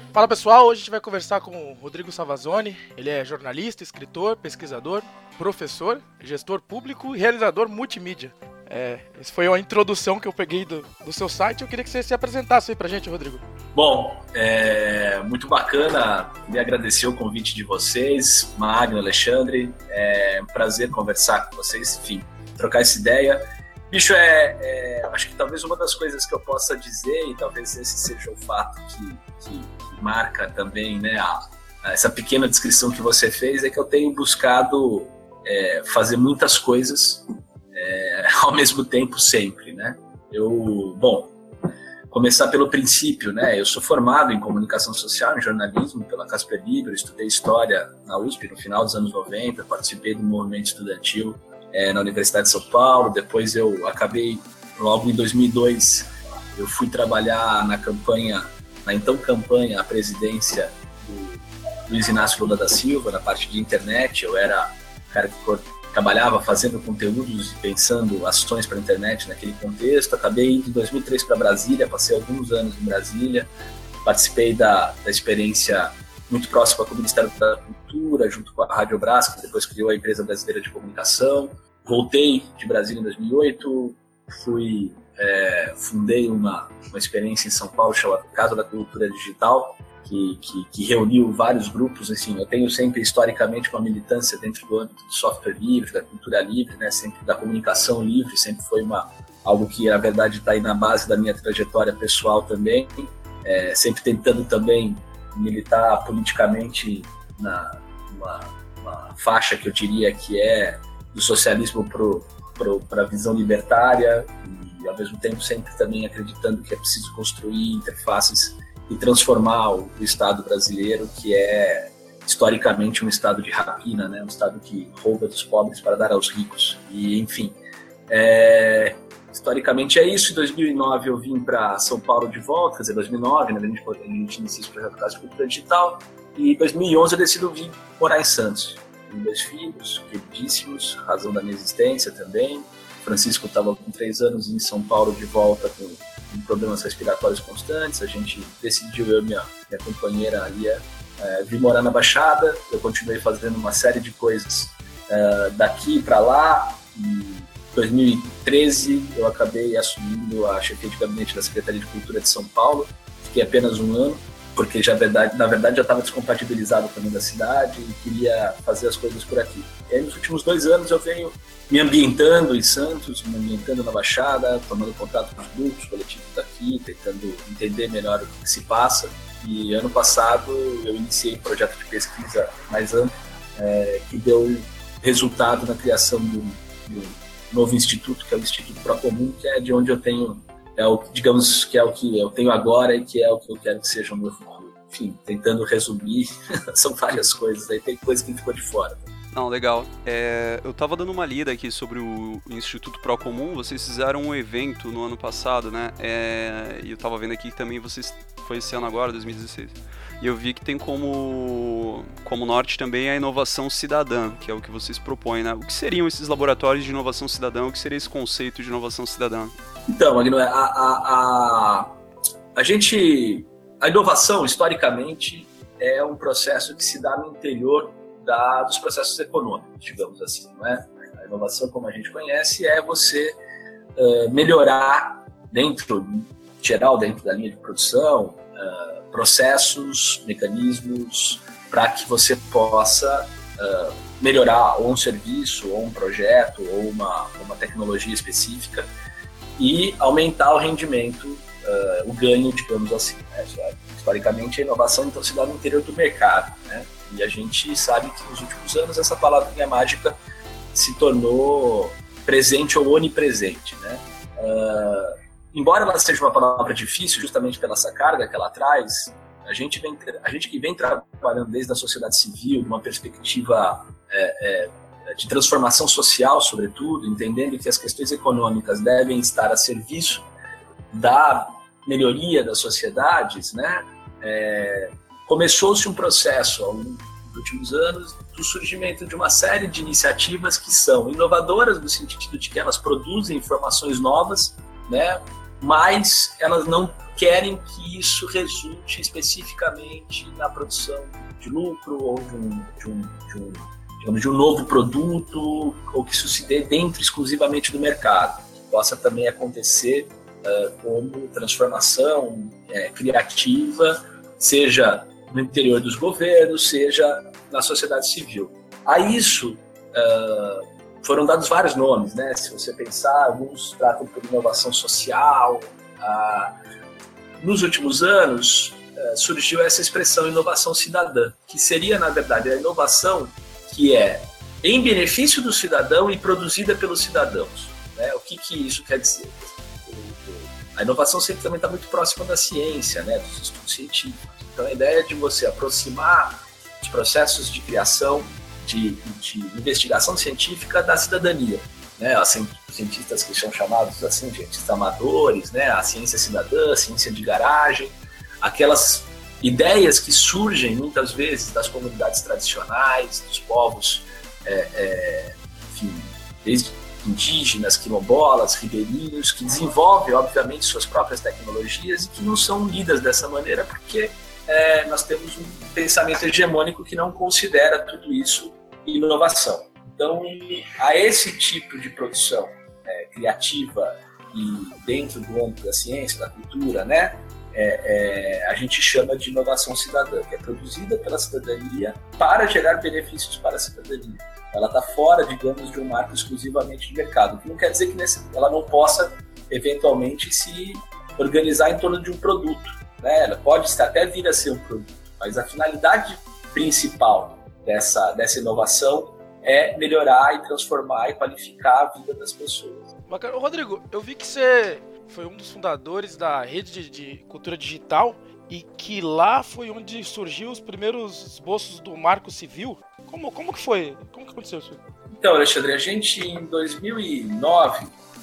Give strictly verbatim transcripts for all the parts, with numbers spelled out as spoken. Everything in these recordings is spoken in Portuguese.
Fala pessoal, hoje a gente vai conversar com o Rodrigo Savazone. Ele é jornalista, escritor, pesquisador, professor, gestor público e realizador multimídia. É, essa foi uma introdução que eu peguei do, do seu site. Eu queria que você se apresentasse aí pra gente, Rodrigo. Bom, é muito bacana, me agradecer o convite de vocês, Magno, Alexandre. É um prazer conversar com vocês, enfim, trocar essa ideia. Bicho, é, é, acho que talvez uma das coisas que eu possa dizer, e talvez esse seja o fato que, que, que marca também, né, a, a essa pequena descrição que você fez, é que eu tenho buscado é, fazer muitas coisas é, ao mesmo tempo sempre, né? Eu, bom, começar pelo princípio, né? Eu sou formado em comunicação social, em jornalismo pela Casper Libero, estudei história na U S P no final dos anos noventa, participei do movimento estudantil É, na Universidade de São Paulo. Depois eu acabei, logo em dois mil e dois, eu fui trabalhar na campanha, na então campanha à presidência do Luiz Inácio Lula da Silva, na parte de internet. Eu era o cara que trabalhava fazendo conteúdos e pensando ações para a internet naquele contexto. Acabei indo em dois mil e três para Brasília, passei alguns anos em Brasília, participei da, da experiência muito próximo com o Ministério da Cultura, junto com a Rádio Brás, que depois criou a Empresa Brasileira de Comunicação. Voltei de Brasília em dois mil e oito, fui, é, fundei uma, uma experiência em São Paulo chamada Casa da Cultura Digital, que, que, que reuniu vários grupos. Assim, eu tenho sempre, historicamente, uma militância dentro do âmbito do software livre, da cultura livre, né, sempre da comunicação livre, sempre foi uma, algo que, na verdade, está aí na base da minha trajetória pessoal também, é, sempre tentando também militar politicamente na uma, uma faixa que eu diria que é do socialismo para a visão libertária, e ao mesmo tempo sempre também acreditando que é preciso construir interfaces e transformar o, o Estado brasileiro, que é historicamente um Estado de rapina, né? Um Estado que rouba dos pobres para dar aos ricos. E, enfim, é... historicamente é isso. Em dois mil e nove eu vim para São Paulo de volta, quer dizer, dois mil e nove, né, a gente, a gente inicia esse projeto Casa de Cultura Digital, e em dois mil e onze eu decido vir morar em Santos. Tenho dois filhos, queridíssimos, razão da minha existência também. Francisco estava com três anos em São Paulo de volta com, com problemas respiratórios constantes. A gente decidiu, eu e minha, minha companheira Alia, é, vir morar na Baixada. Eu continuei fazendo uma série de coisas é, daqui para lá, e em dois mil e treze eu acabei assumindo a chefia de gabinete da Secretaria de Cultura de São Paulo. Fiquei apenas um ano, porque já, verdade, na verdade já estava descompatibilizado também da cidade e queria fazer as coisas por aqui. E aí, nos últimos dois anos eu venho me ambientando em Santos, me ambientando na Baixada, tomando contato com os grupos coletivos daqui, tentando entender melhor o que se passa. E ano passado eu iniciei um projeto de pesquisa mais amplo, é, que deu resultado na criação de um, de um novo instituto, que é o Instituto Procomum, que é de onde eu tenho, é o, digamos que é o que eu tenho agora e que é o que eu quero que seja o meu futuro. Enfim, tentando resumir, são várias coisas, aí tem coisa que ficou de fora. Não, legal. É, eu tava dando uma lida aqui sobre o Instituto Procomum. Vocês fizeram um evento no ano passado, né? É, e eu tava vendo aqui que também vocês, foi esse ano agora, dois mil e dezesseis. E eu vi que tem como, como norte também a inovação cidadã, que é o que vocês propõem, né? O que seriam esses laboratórios de inovação cidadã? O que seria esse conceito de inovação cidadã? Então, Magno, a, a, a, a gente... A inovação, historicamente, é um processo que se dá no interior da, dos processos econômicos, digamos assim, não é? A inovação, como a gente conhece, é você uh, melhorar dentro, geral, dentro da linha de produção, uh, processos, mecanismos, para que você possa uh, melhorar ou um serviço, ou um projeto, ou uma, uma tecnologia específica e aumentar o rendimento, Uh, o ganho, digamos assim, né? Historicamente a inovação então se dá no interior do mercado, né? E a gente sabe que nos últimos anos essa palavrinha mágica se tornou presente ou onipresente, né? Uh, embora ela seja uma palavra difícil justamente pela essa carga que ela traz, a gente, vem, a gente que vem trabalhando desde a sociedade civil, de uma perspectiva é, é, de transformação social, sobretudo, entendendo que as questões econômicas devem estar a serviço da melhoria das sociedades, né? É, começou-se um processo ao longo dos últimos anos do surgimento de uma série de iniciativas que são inovadoras no sentido de que elas produzem informações novas, né? Mas elas não querem que isso resulte especificamente na produção de lucro ou de um, de um, de um, digamos, de um novo produto, ou que isso se dê dentro exclusivamente do mercado. Que possa também acontecer uh, como transformação uh, criativa, seja no interior dos governos, seja na sociedade civil. A isso uh, foram dados vários nomes, né? Se você pensar, alguns tratam por inovação social. Uh, nos últimos anos, uh, surgiu essa expressão inovação cidadã, que seria, na verdade, a inovação que é em benefício do cidadão e produzida pelos cidadãos. Né? O que, que isso quer dizer? A inovação sempre também está muito próxima da ciência, né? Dos estudos científicos. Então, a ideia é de você aproximar os processos de criação, de, de investigação científica da cidadania. Né? Os cientistas que são chamados assim, cientistas amadores, né? A ciência cidadã, a ciência de garagem, aquelas ideias que surgem muitas vezes das comunidades tradicionais, dos povos, é, é, enfim, desde indígenas, quilombolas, ribeirinhos, que desenvolvem, obviamente, suas próprias tecnologias e que não são lidas dessa maneira porque é, nós temos um pensamento hegemônico que não considera tudo isso inovação. Então, a esse tipo de produção é, criativa e dentro do âmbito da ciência, da cultura, né, é, é, a gente chama de inovação cidadã, que é produzida pela cidadania para gerar benefícios para a cidadania. Ela está fora, digamos, de um marco exclusivamente de mercado, o que não quer dizer que nesse, ela não possa, eventualmente, se organizar em torno de um produto. Né? Ela pode até vir a ser um produto, mas a finalidade principal dessa, dessa inovação é melhorar e transformar e qualificar a vida das pessoas. Bacana. Rodrigo, eu vi que você foi um dos fundadores da rede de, de cultura digital e que lá foi onde surgiu os primeiros esboços do Marco Civil. Como, como que foi? Como que aconteceu isso? Então, Alexandre, a gente em dois mil e nove,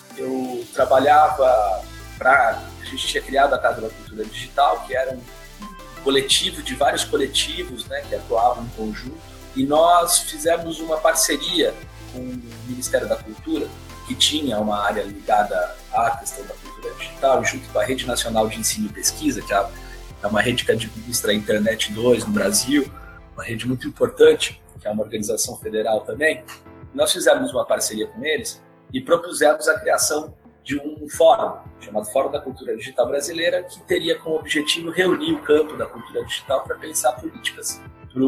eu trabalhava para... A gente tinha criado a Casa da Cultura Digital, que era um coletivo de vários coletivos, né, que atuavam em conjunto, e nós fizemos uma parceria com o Ministério da Cultura, que tinha uma área ligada à questão da cultura digital, junto com a Rede Nacional de Ensino e Pesquisa, que é uma rede que administra a Internet dois no Brasil, uma rede muito importante, que é uma organização federal também. Nós fizemos uma parceria com eles e propusemos a criação de um fórum, chamado Fórum da Cultura Digital Brasileira, que teria como objetivo reunir o campo da cultura digital para pensar políticas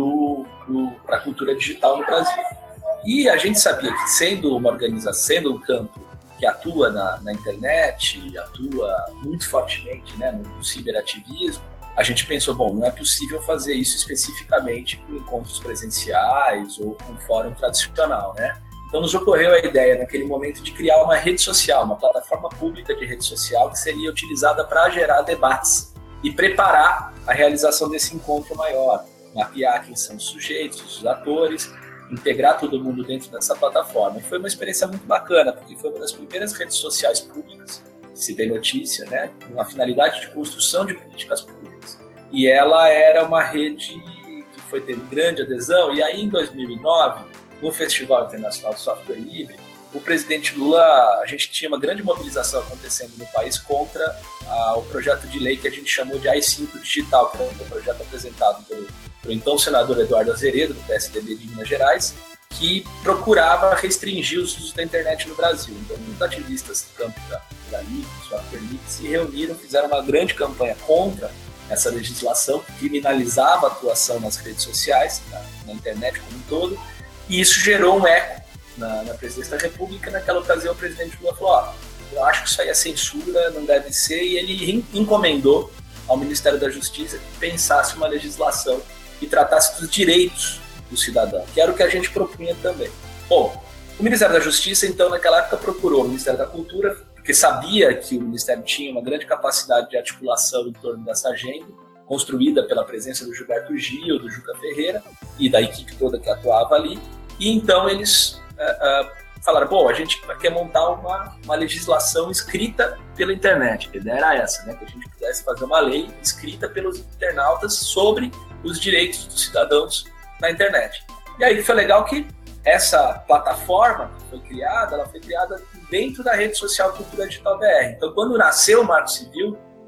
para a cultura digital no Brasil. E a gente sabia que, sendo uma organização, sendo um campo que atua na, na internet, atua muito fortemente, né, no, no ciberativismo, a gente pensou, bom, não é possível fazer isso especificamente com encontros presenciais ou com fórum tradicional, né? Então nos ocorreu a ideia, naquele momento, de criar uma rede social, uma plataforma pública de rede social que seria utilizada para gerar debates e preparar a realização desse encontro maior, mapear quem são os sujeitos, os atores, integrar todo mundo dentro dessa plataforma. E foi uma experiência muito bacana, porque foi uma das primeiras redes sociais públicas, se tem notícia, né, com a finalidade de construção de políticas públicas. E ela era uma rede que foi tendo grande adesão, e aí em dois mil e nove, no Festival Internacional de Software Livre, o presidente Lula, a gente tinha uma grande mobilização acontecendo no país contra ah, o projeto de lei que a gente chamou de A I cinco Digital, que era um projeto apresentado pelo, pelo então senador Eduardo Azeredo, do P S D B de Minas Gerais, que procurava restringir os usos da internet no Brasil. Então, muitos ativistas do campo da, da Livre, do Software Livre, se reuniram, fizeram uma grande campanha contra essa legislação que criminalizava a atuação nas redes sociais, na, na internet como um todo, e isso gerou um eco na, na presidência da República. Naquela ocasião, o presidente Lula falou, ó, eu acho que isso aí é censura, não deve ser, e ele encomendou ao Ministério da Justiça que pensasse uma legislação que tratasse dos direitos do cidadão, que era o que a gente propunha também. Bom, o Ministério da Justiça, então, naquela época, procurou o Ministério da Cultura, porque sabia que o Ministério tinha uma grande capacidade de articulação em torno dessa agenda, construída pela presença do Gilberto Gil, do Juca Ferreira e da equipe toda que atuava ali. E então eles uh, uh, falaram, bom, a gente quer montar uma, uma legislação escrita pela internet. A ideia era essa, né? Que a gente pudesse fazer uma lei escrita pelos internautas sobre os direitos dos cidadãos na internet. E aí foi legal que essa plataforma que foi criada, ela foi criada dentro da rede social Cultura Digital B R. Então, quando nasceu o Marco Civil,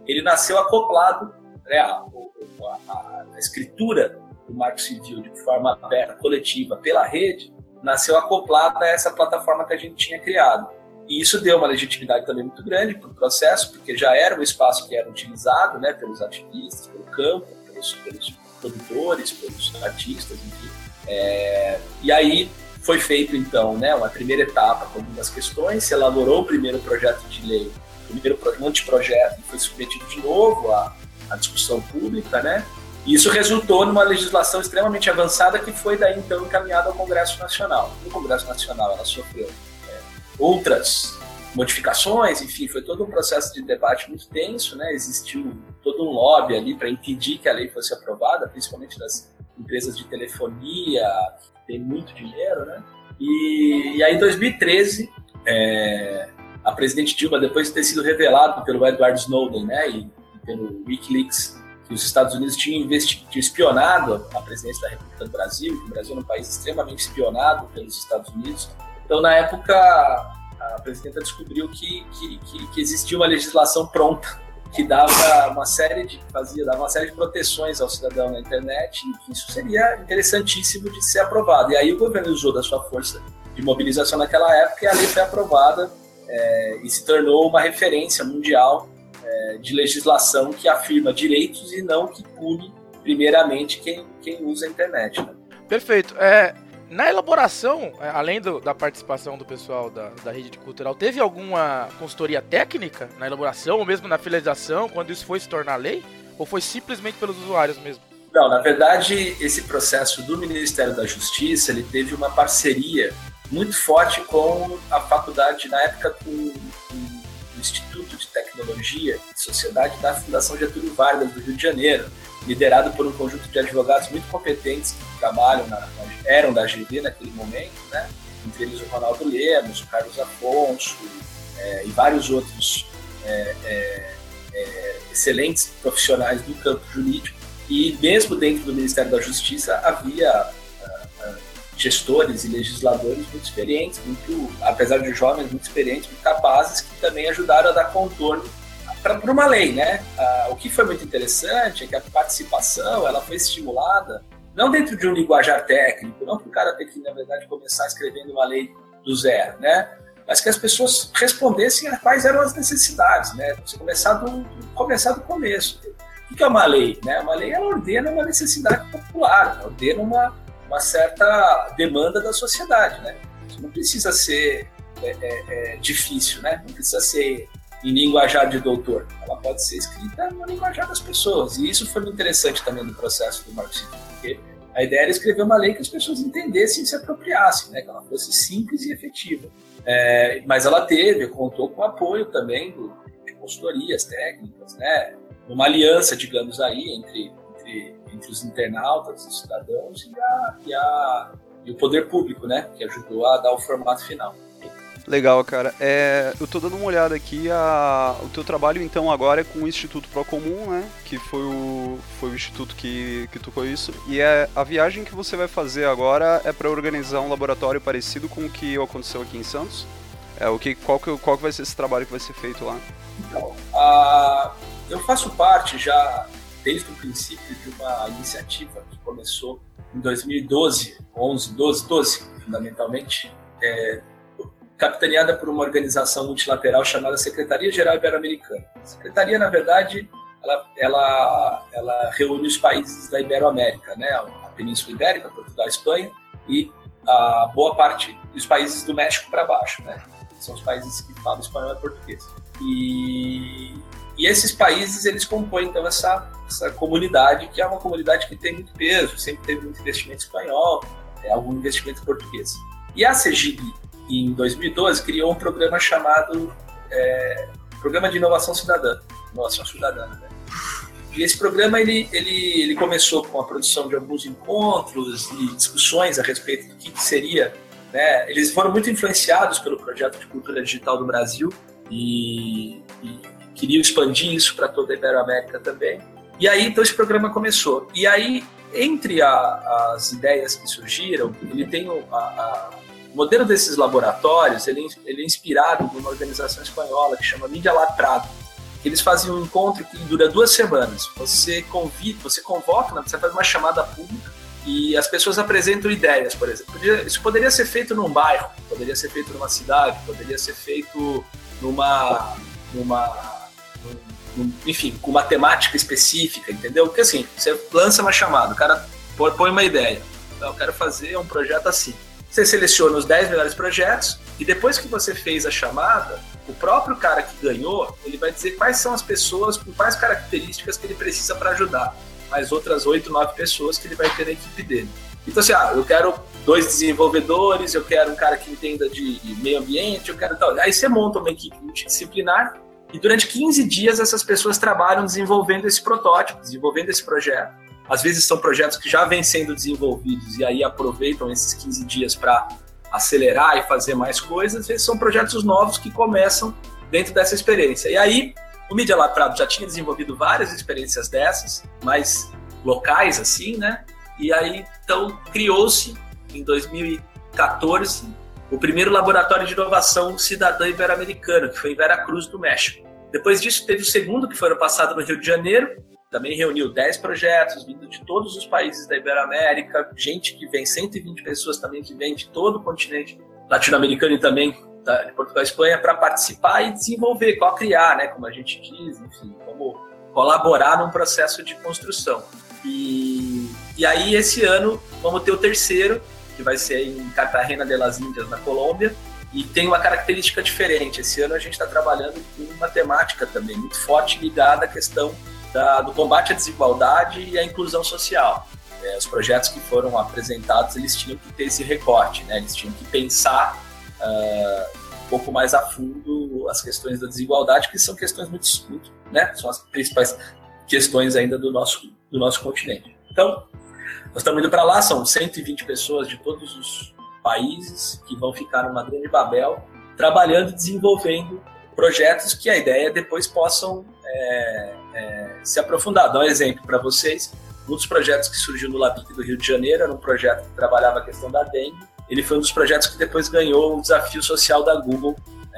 ele nasceu acoplado, né, a, a, a escritura do Marco Civil de forma aberta, coletiva, pela rede, nasceu acoplada a essa plataforma que a gente tinha criado. E isso deu uma legitimidade também muito grande para o processo, porque já era um espaço que era utilizado, né, pelos ativistas, pelo campo, pelos, pelos produtores, pelos artistas, enfim. É, e aí foi feito, então, né, uma primeira etapa com algumas questões, se elaborou o primeiro projeto de lei, o primeiro anteprojeto, e foi submetido de novo à, à discussão pública, né? E isso resultou numa legislação extremamente avançada que foi daí então encaminhada ao Congresso Nacional. No Congresso Nacional ela sofreu é, outras modificações, enfim, foi todo um processo de debate muito tenso, né? Existiu todo um lobby ali para impedir que a lei fosse aprovada, principalmente das empresas de telefonia, que tem muito dinheiro, né? E, e aí em dois mil e treze, é, a presidente Dilma, depois de ter sido revelado pelo Edward Snowden, né, e, e pelo Wikileaks, que os Estados Unidos tinham, investi- tinham espionado a presidência da República do Brasil, que o Brasil é um país extremamente espionado pelos Estados Unidos. Então, na época, a presidenta descobriu que, que, que, que existia uma legislação pronta que dava uma série de fazia dava uma série de proteções ao cidadão na internet, e que isso seria interessantíssimo de ser aprovado. E aí o governo usou da sua força de mobilização naquela época e a lei foi aprovada é, e se tornou uma referência mundial de legislação que afirma direitos e não que pune primeiramente quem, quem usa a internet. Né? Perfeito. É, na elaboração, além do, da participação do pessoal da, da rede cultural, teve alguma consultoria técnica na elaboração ou mesmo na finalização, quando isso foi se tornar lei? Ou foi simplesmente pelos usuários mesmo? Não, na verdade, esse processo do Ministério da Justiça, ele teve uma parceria muito forte com a faculdade, na época, com o Instituto de Tecnologia e Sociedade da Fundação Getúlio Vargas, do Rio de Janeiro, liderado por um conjunto de advogados muito competentes que trabalham na, eram da G V naquele momento, né? Entre eles o Ronaldo Lemos, o Carlos Afonso é, e vários outros é, é, é, excelentes profissionais do campo jurídico. E mesmo dentro do Ministério da Justiça havia uh, uh, gestores e legisladores muito experientes, muito, apesar de jovens, muito experientes, muito capazes, que também ajudaram a dar contorno para uma lei, né? Uh, o que foi muito interessante é que a participação ela foi estimulada não dentro de um linguajar técnico, não para o cara ter que, na verdade, começar escrevendo uma lei do zero, né? Mas que as pessoas respondessem a quais eram as necessidades, né? Você começar do, começar do começo. O que é uma lei? Né? Uma lei ela ordena uma necessidade popular, ela ordena uma, uma certa demanda da sociedade. Né? Isso não precisa ser é, é, é, difícil, né? Não precisa ser em linguajar de doutor. Ela pode ser escrita no linguajar das pessoas. E isso foi muito interessante também no processo do Marco Civil, porque a ideia era escrever uma lei que as pessoas entendessem e se apropriassem, né? Que ela fosse simples e efetiva. É, mas ela teve, contou com o apoio também do, de consultorias técnicas, né? Uma aliança, digamos aí, entre, entre, entre os internautas, os cidadãos e, a, e, a, e o poder público, né? Que ajudou a dar o formato final. Legal, cara. É, eu tô dando uma olhada aqui, a, o teu trabalho então agora é com o Instituto Procomum, né? Que foi o, foi o instituto que, que tocou isso. E é, a viagem que você vai fazer agora é para organizar um laboratório parecido com o que aconteceu aqui em Santos? É, o que, qual, que, qual que vai ser esse trabalho que vai ser feito lá? Então, a... eu faço parte já, desde o princípio, de uma iniciativa que começou em dois mil e doze, onze, doze, doze, fundamentalmente, é, capitaneada por uma organização multilateral chamada Secretaria Geral Ibero-Americana. A Secretaria, na verdade, ela, ela, ela reúne os países da Ibero-América, né? A Península Ibérica, Portugal, Espanha, e a boa parte dos países do México para baixo, né? São os países que falam espanhol e português. E... E esses países, eles compõem, então, essa, essa comunidade, que é uma comunidade que tem muito peso, sempre teve muito investimento espanhol, é, algum investimento português. E a CEGIB, em dois mil e doze, criou um programa chamado é, Programa de Inovação Cidadã, Inovação Cidadana, né? E esse programa, ele, ele, ele começou com a produção de alguns encontros e discussões a respeito do que seria, né? Eles foram muito influenciados pelo projeto de cultura digital do Brasil e... e queria expandir isso para toda a Ibero-América também. E aí, então, esse programa começou. E aí, entre a, as ideias que surgiram, ele tem o, a, a, o modelo desses laboratórios, ele, ele é inspirado numa organização espanhola que chama Mídia Latrado. que eles fazem um encontro que dura duas semanas. Você convida, você convoca, né? Você faz uma chamada pública e as pessoas apresentam ideias, por exemplo. Isso poderia ser feito num bairro, poderia ser feito numa cidade, poderia ser feito numa, numa num, enfim, com uma temática específica, entendeu? Porque assim, você lança uma chamada, o cara põe uma ideia, eu quero fazer um projeto assim. Você seleciona os dez melhores projetos e depois que você fez a chamada, o próprio cara que ganhou, ele vai dizer quais são as pessoas, com quais características que ele precisa para ajudar. Mais outras oito, nove pessoas que ele vai ter na equipe dele. Então assim, ah, eu quero dois desenvolvedores, eu quero um cara que entenda de meio ambiente, eu quero tal. Aí você monta uma equipe multidisciplinar e durante quinze dias essas pessoas trabalham desenvolvendo esse protótipo, desenvolvendo esse projeto. Às vezes são projetos que já vêm sendo desenvolvidos e aí aproveitam esses quinze dias para acelerar e fazer mais coisas. Às vezes são projetos novos que começam dentro dessa experiência. E aí o Media Lab Prado já tinha desenvolvido várias experiências dessas, mais locais assim, né? E aí então criou-se em dois mil e quatorze o primeiro laboratório de inovação cidadã ibero-americana, que foi em Veracruz, do México. Depois disso teve o segundo, que foi ano passado no Rio de Janeiro. Também reuniu dez projetos vindo de todos os países da Iberoamérica, gente que vem, cento e vinte pessoas também que vem de todo o continente latino-americano e também de Portugal e Espanha, para participar e desenvolver, co-criar, né, como a gente diz, enfim, como colaborar num processo de construção. E, e aí esse ano vamos ter o terceiro, que vai ser em Cartagena de las Indias, na Colômbia, e tem uma característica diferente. Esse ano a gente está trabalhando com uma temática também muito forte ligada à questão Da, do combate à desigualdade e à inclusão social. É, os projetos que foram apresentados, eles tinham que ter esse recorte, né? Eles tinham que pensar uh, um pouco mais a fundo as questões da desigualdade, que são questões muito, muito, né? São as principais questões ainda do nosso, do nosso continente. Então, nós estamos indo para lá, são cento e vinte pessoas de todos os países que vão ficar numa grande Babel, trabalhando e desenvolvendo projetos que a ideia depois possam é, é, se aprofundar. Dá um exemplo para vocês. Um dos projetos que surgiu no LABIC do Rio de Janeiro era um projeto que trabalhava a questão da dengue. Ele foi um dos projetos que depois ganhou o desafio social da Google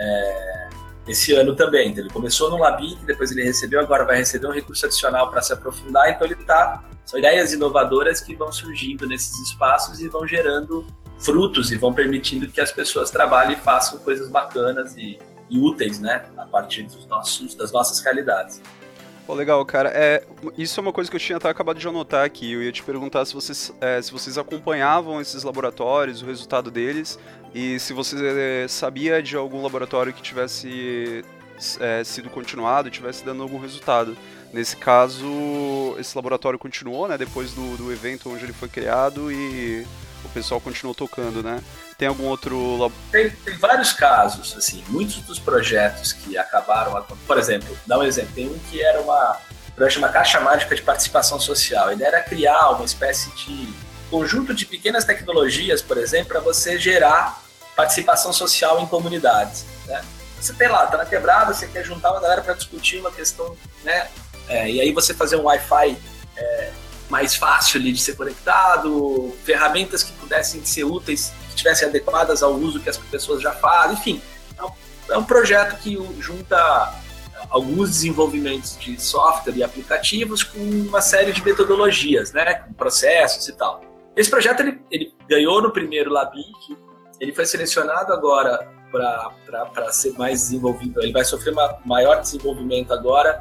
é, esse ano também. Então, ele começou no LABIC, depois ele recebeu, agora vai receber um recurso adicional para se aprofundar. Então ele tá, são ideias inovadoras que vão surgindo nesses espaços e vão gerando frutos e vão permitindo que as pessoas trabalhem e façam coisas bacanas e e úteis, né, a partir dos nossos, das nossas realidades. Pô, legal, cara. É, isso é uma coisa que eu tinha até acabado de anotar aqui. Eu ia te perguntar se vocês, é, se vocês acompanhavam esses laboratórios, o resultado deles, e se você é, sabia de algum laboratório que tivesse é, sido continuado e tivesse dando algum resultado. Nesse caso, esse laboratório continuou, né, depois do, do evento onde ele foi criado e o pessoal continuou tocando, né? Tem algum outro... Lab... Tem, tem vários casos, assim, muitos dos projetos que acabaram... Por exemplo, dá um exemplo, tem um que era uma, uma caixa mágica de participação social. A ideia era criar uma espécie de conjunto de pequenas tecnologias, por exemplo, para você gerar participação social em comunidades, né? Você tem lá, tá na quebrada, você quer juntar uma galera para discutir uma questão, né? É, e aí você fazer um Wi-Fi é, mais fácil ali de ser conectado, ferramentas que pudessem ser úteis, que estivessem adequadas ao uso que as pessoas já fazem, enfim. É um, é um projeto que junta alguns desenvolvimentos de software e aplicativos com uma série de metodologias, né? Com processos e tal. Esse projeto ele, ele ganhou no primeiro LABIC, ele foi selecionado agora para ser mais desenvolvido, ele vai sofrer uma maior desenvolvimento agora,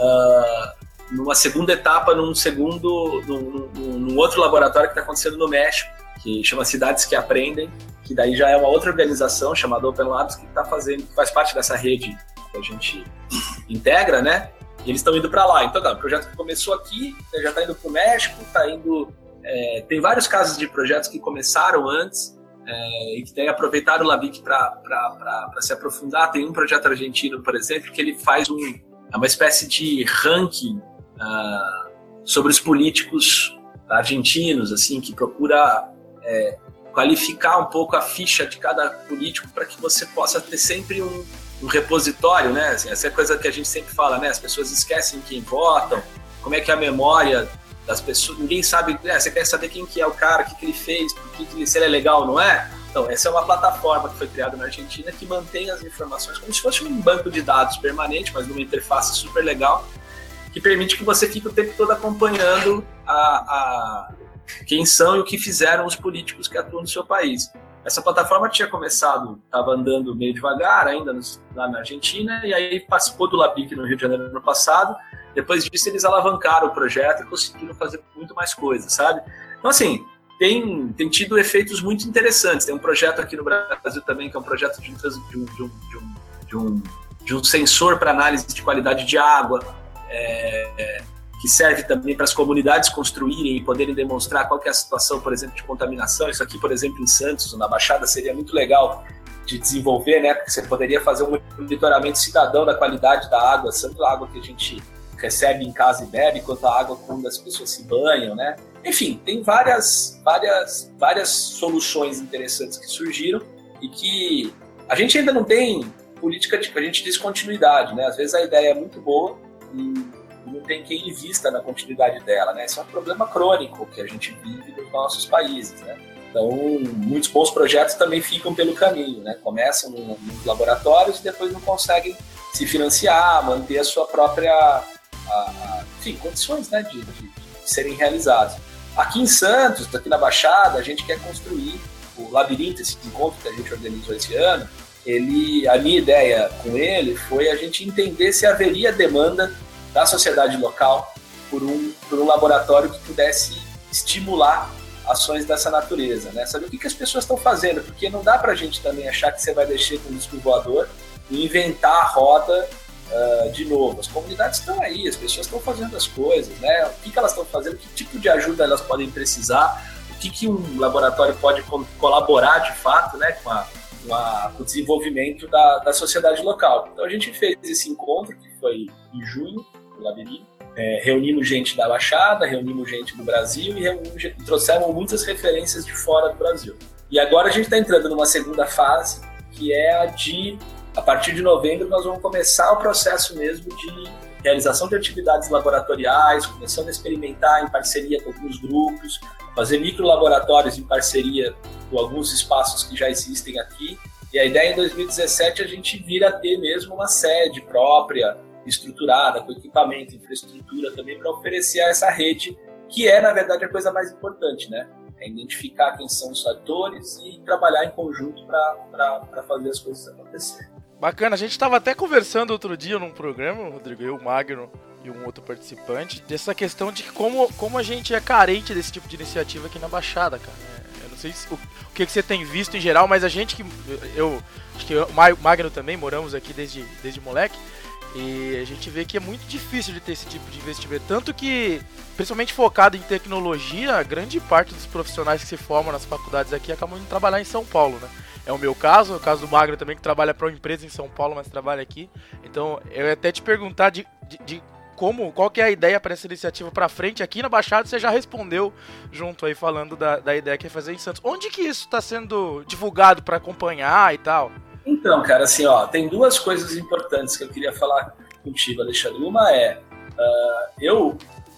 uh, numa segunda etapa, num segundo, num, num, num outro laboratório que está acontecendo no México, que chama Cidades que Aprendem, que daí já é uma outra organização chamada Open Labs, que tá fazendo, que faz parte dessa rede que a gente integra, né? E eles estão indo para lá. Então, tá, o projeto que começou aqui, já está indo para o México, tá indo... É, tem vários casos de projetos que começaram antes, É, e que daí aproveitaram o LABIC para se aprofundar. Tem um projeto argentino, por exemplo, que ele faz um, uma espécie de ranking uh, sobre os políticos argentinos, assim, que procura é, qualificar um pouco a ficha de cada político para que você possa ter sempre um, um repositório, né? Assim, essa é a coisa que a gente sempre fala, né? As pessoas esquecem quem votam, como é que é a memória das pessoas, ninguém sabe, né? Você quer saber quem que é o cara, o que, que ele fez, por que que ele, se ele é legal ou não é, Então, essa é uma plataforma que foi criada na Argentina que mantém as informações como se fosse um banco de dados permanente, mas numa interface super legal, que permite que você fique o tempo todo acompanhando a, a quem são e o que fizeram os políticos que atuam no seu país. Essa plataforma tinha começado, estava andando meio devagar ainda no, lá na Argentina, e aí participou do LABIC no Rio de Janeiro no ano passado. Depois disso, eles alavancaram o projeto e conseguiram fazer muito mais coisas, sabe? Então, assim, tem, tem tido efeitos muito interessantes. Tem um projeto aqui no Brasil também, que é um projeto de um, de um, de um, de um, de um sensor para análise de qualidade de água, é, que serve também para as comunidades construírem e poderem demonstrar qual que é a situação, por exemplo, de contaminação. Isso aqui, por exemplo, em Santos, na Baixada, seria muito legal de desenvolver, né? Porque você poderia fazer um monitoramento cidadão da qualidade da água, tanto a água que a gente recebe em casa e bebe, quanto a água quando as pessoas se banham, né? Enfim, tem várias, várias, várias soluções interessantes que surgiram e que a gente ainda não tem política de, a gente diz continuidade, né? Às vezes a ideia é muito boa e não tem quem invista na continuidade dela, né? Esse é um problema crônico que a gente vive nos nossos países, né? Então, muitos bons projetos também ficam pelo caminho, né? Começam nos laboratórios e depois não conseguem se financiar, manter a sua própria, a, a, enfim, condições, né, de, de, de serem realizados. Aqui em Santos, aqui na Baixada, a gente quer construir o Labirinto, esse encontro que a gente organizou esse ano. Ele, a minha ideia com ele foi a gente entender se haveria demanda da sociedade local por um, por um laboratório que pudesse estimular ações dessa natureza, né? Saber o que, que as pessoas estão fazendo, porque não dá pra gente também achar que você vai mexer com o disco voador e inventar a roda uh, de novo. As comunidades estão aí, as pessoas estão fazendo as coisas, né? O que, que elas estão fazendo, que tipo de ajuda elas podem precisar, o que, que um laboratório pode co- colaborar de fato, né, com, a, com, a, com o desenvolvimento da, da sociedade local. Então a gente fez esse encontro, que foi em junho, no Labirinto. É, reunimos gente da Baixada, reunimos gente do Brasil e reunimos, trouxemos muitas referências de fora do Brasil. E agora a gente está entrando numa segunda fase, que é a de, a partir de novembro, nós vamos começar o processo mesmo de realização de atividades laboratoriais, começando a experimentar em parceria com alguns grupos, fazer microlaboratórios em parceria com alguns espaços que já existem aqui. E a ideia em dois mil e dezessete é a gente vir a ter mesmo uma sede própria, estruturada, com equipamento, infraestrutura também, para oferecer a essa rede, que é, na verdade, a coisa mais importante, né? É identificar quem são os atores e trabalhar em conjunto para fazer as coisas acontecerem. Bacana, a gente estava até conversando outro dia num programa, Rodrigo, eu, o Magno e um outro participante, dessa questão de como, como a gente é carente desse tipo de iniciativa aqui na Baixada, cara. Eu não sei se, o, o que, que você tem visto em geral, mas a gente que, eu, acho que eu, o Magno também, moramos aqui desde, desde moleque, e a gente vê que é muito difícil de ter esse tipo de investimento, tanto que, principalmente focado em tecnologia, a grande parte dos profissionais que se formam nas faculdades aqui acabam indo trabalhar em São Paulo, né? É o meu caso, o caso do Magno também, que trabalha para uma empresa em São Paulo, mas trabalha aqui. Então, eu ia até te perguntar de, de, de como, qual que é a ideia para essa iniciativa para frente aqui na Baixada. Você já respondeu junto aí, falando da, da ideia que é fazer em Santos. Onde que isso está sendo divulgado para acompanhar e tal? Então, cara, assim, ó, tem duas coisas importantes que eu queria falar contigo, Alexandre. Uma é, uh, eu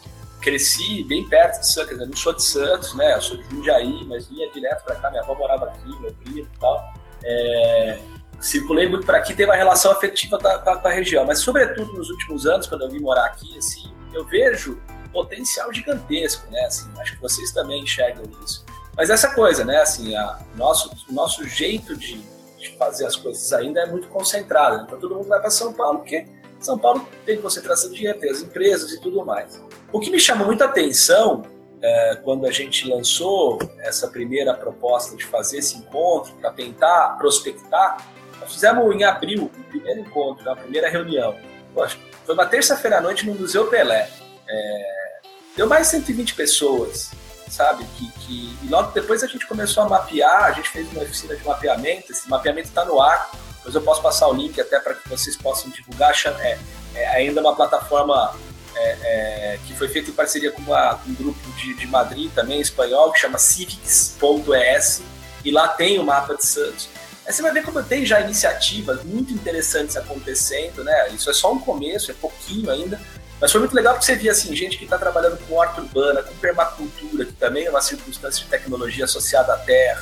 cresci bem perto de Santos, quer dizer, não sou de Santos, né, eu sou de Jundiaí, mas vinha direto pra cá, minha avó morava aqui, meu primo e tal. É, circulei muito para aqui, tem uma relação afetiva da, da, da região, mas sobretudo nos últimos anos, quando eu vim morar aqui, assim, eu vejo potencial gigantesco, né, assim, acho que vocês também enxergam isso. Mas essa coisa, né, assim, a, nosso, nosso jeito de de fazer as coisas ainda é muito concentrado, né? Então todo mundo vai para São Paulo, porque São Paulo tem concentração de dinheiro, tem as empresas e tudo mais. O que me chamou muita atenção é, quando a gente lançou essa primeira proposta de fazer esse encontro para tentar prospectar, nós fizemos em abril o primeiro encontro, a primeira reunião. Poxa, foi uma terça-feira à noite no Museu Pelé. É, deu mais de cento e vinte pessoas, sabe, que, que, e logo depois a gente começou a mapear, a gente fez uma oficina de mapeamento, esse mapeamento está no ar, depois eu posso passar o link até para que vocês possam divulgar, é, é ainda uma plataforma é, é, que foi feita em parceria com, uma, com um grupo de, de Madrid também, espanhol, que chama civics ponto e s, e lá tem o mapa de Santos. Aí você vai ver como tem já iniciativas muito interessantes acontecendo, né, isso é só um começo, é pouquinho ainda, mas foi muito legal porque você via assim, gente que está trabalhando com horta urbana, com permacultura, que também é uma circunstância de tecnologia associada à terra.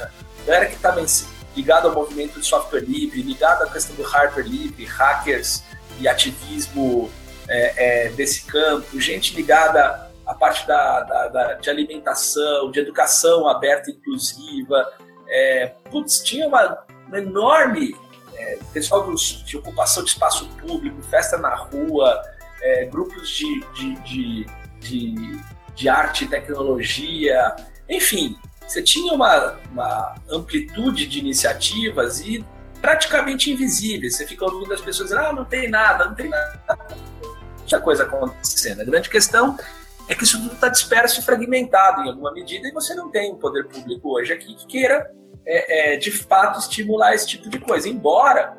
galera que estava ligada ao movimento de software livre, ligada à questão do hardware livre, hackers e ativismo é, é, desse campo, gente ligada à parte da, da, da, de alimentação, de educação aberta e inclusiva. É, putz, tinha uma, uma enorme é, pessoal dos, de ocupação de espaço público, festa na rua, é, grupos de, de, de, de, de arte e tecnologia, enfim, você tinha uma, uma amplitude de iniciativas e praticamente invisíveis. Você fica ouvindo as pessoas dizendo, ah, não tem nada, não tem nada. Muita coisa acontecendo. A grande questão é que isso tudo está disperso e fragmentado em alguma medida e você não tem um poder público hoje aqui que queira, é, é, de fato, estimular esse tipo de coisa. Embora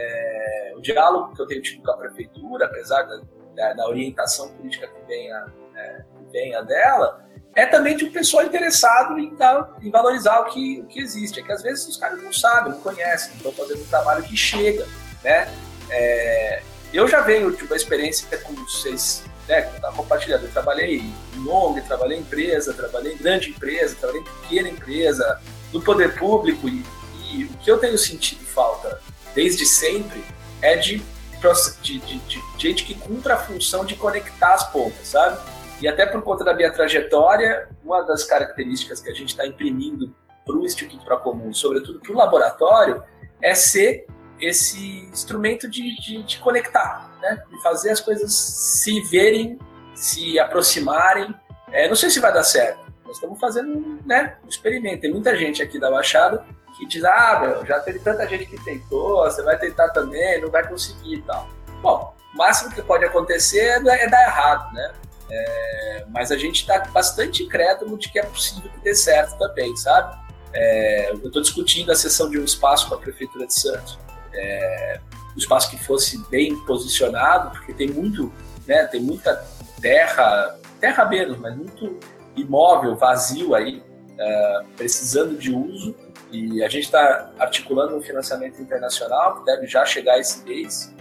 é, o diálogo que eu tenho tido com a prefeitura, apesar da, da, da orientação política que venha, é, que venha dela, é também de um pessoal interessado em, dar, em valorizar o que, o que existe. É que às vezes os caras não sabem, não conhecem, não estão fazendo um trabalho que chega, né? É, eu já venho de uma experiência com vocês, né, tá compartilhando. Eu trabalhei em O N G, trabalhei em empresa, trabalhei em grande empresa, trabalhei em pequena empresa, no poder público, e, e o que eu tenho sentido falta desde sempre é de, de, de, de gente que cumpra a função de conectar as pontas, sabe? E até por conta da minha trajetória, uma das características que a gente está imprimindo para o Instituto Procomum, sobretudo para o laboratório, é ser esse instrumento de, de, de conectar, né? De fazer as coisas se verem, se aproximarem. É, não sei se vai dar certo, nós estamos fazendo, né, um experimento. Tem muita gente aqui da Baixada que diz, ah, meu, já teve tanta gente que tentou, você vai tentar também, não vai conseguir e tal. Bom, o máximo que pode acontecer é, é dar errado, né? É, mas a gente está bastante incrédulo de que é possível que dê certo também, sabe? É, eu estou discutindo a cessão de um espaço com a Prefeitura de Santos, é, um espaço que fosse bem posicionado, porque tem muito, né, tem muita terra, terra menos, mas muito imóvel vazio aí, é, precisando de uso, e a gente está articulando um financiamento internacional que deve já chegar esse mês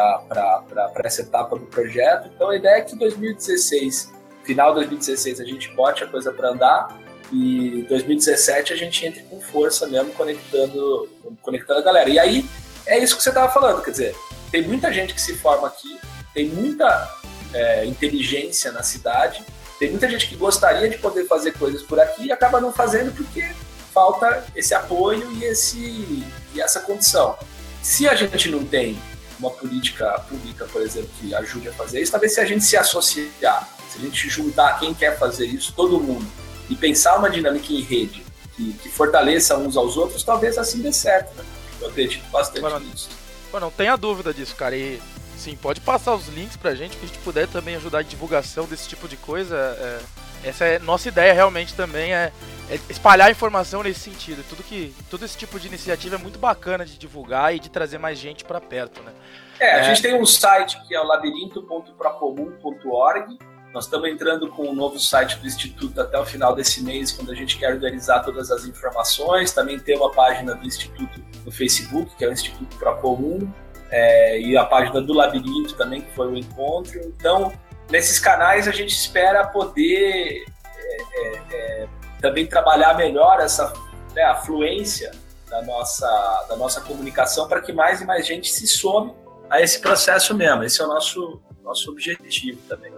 para essa etapa do projeto. Então a ideia é que em dois mil e dezesseis, final de dois mil e dezesseis, a gente bote a coisa para andar e em dois mil e dezessete a gente entre com força mesmo, conectando, conectando a galera. E aí é isso que você estava falando, quer dizer, tem muita gente que se forma aqui, tem muita é, inteligência na cidade, tem muita gente que gostaria de poder fazer coisas por aqui e acaba não fazendo porque falta esse apoio e, esse, e essa condição. Se a gente não tem uma política pública, por exemplo, que ajude a fazer isso, talvez se a gente se associar, se a gente juntar quem quer fazer isso, todo mundo, e pensar uma dinâmica em rede que, que fortaleça uns aos outros, talvez assim dê certo, né? Eu acredito bastante Mano, nisso. Não tenha dúvida disso, cara. E sim, pode passar os links pra gente, que a gente puder também ajudar a divulgação desse tipo de coisa. É, essa é nossa ideia realmente também, é, é espalhar informação nesse sentido. Tudo, que, todo esse tipo de iniciativa é muito bacana de divulgar e de trazer mais gente pra perto, né? É, a é... gente tem um site que é o labirinto ponto procomum ponto org. Nós estamos entrando com um novo site do Instituto até o final desse mês, quando a gente quer organizar todas as informações. Também tem uma página do Instituto no Facebook, que é o Instituto Procomum, é, e a página do Labirinto também, que foi o encontro. Então, nesses canais a gente espera poder é, é, é, também trabalhar melhor essa, né, a fluência da nossa, da nossa comunicação para que mais e mais gente se some a esse processo mesmo. Esse é o nosso, nosso objetivo também.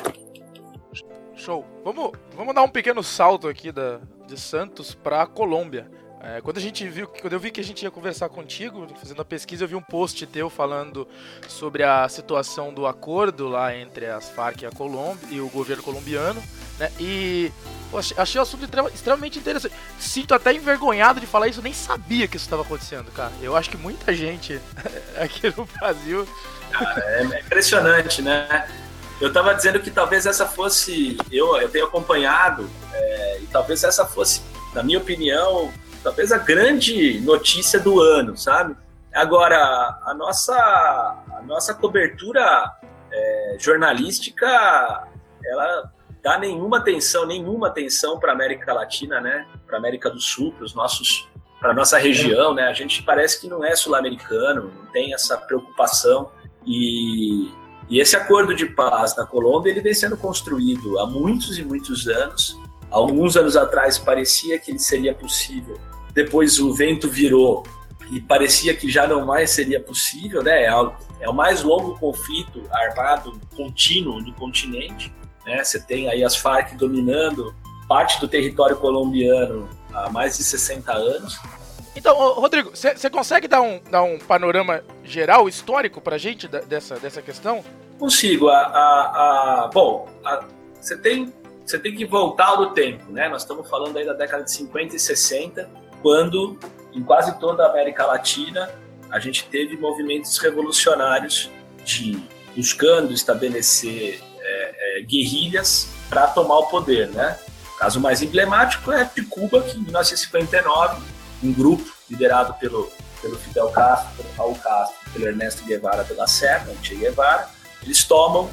Show. Vamos, vamos dar um pequeno salto aqui da, de Santos para a Colômbia. É, quando a gente viu, quando eu vi que a gente ia conversar contigo, fazendo a pesquisa, eu vi um post teu falando sobre a situação do acordo lá entre as Farc e a Colômbia e o governo colombiano, né? E eu achei, achei o assunto extremamente interessante. Sinto até envergonhado de falar isso, eu nem sabia que isso estava acontecendo, cara. Eu acho que muita gente aqui no Brasil... Cara, é impressionante, né? Eu estava dizendo que talvez essa fosse, eu, eu tenho acompanhado, é, e talvez essa fosse, na minha opinião, talvez a grande notícia do ano, sabe? Agora, a nossa, a nossa cobertura é, jornalística, ela dá nenhuma atenção, nenhuma atenção para a América Latina, né? Para a América do Sul, para os nossos, para a nossa região, né? A gente parece que não é sul-americano, não tem essa preocupação. E, e esse acordo de paz na Colômbia, ele vem sendo construído há muitos e muitos anos. Há alguns anos atrás parecia que ele seria possível depois o vento virou e parecia que já não mais seria possível, né? É o, é o mais longo conflito armado contínuo do continente, né? Você tem aí as Farc dominando parte do território colombiano há mais de sessenta anos. Então, Rodrigo, você consegue dar um, dar um panorama geral, histórico pra gente da, dessa, dessa questão? Consigo. A, a, a, bom, você tem, você tem que voltar do tempo, né? Nós estamos falando aí da década de cinquenta e sessenta, quando em quase toda a América Latina a gente teve movimentos revolucionários de buscando estabelecer é, é, guerrilhas para tomar o poder, né? O caso mais emblemático é de Cuba, que em mil novecentos e cinquenta e nove, um grupo liderado pelo, pelo Fidel Castro, pelo Raul Castro, pelo Ernesto Guevara de la Serna, o Che Guevara, eles tomam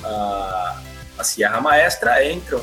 a, a Sierra Maestra, entram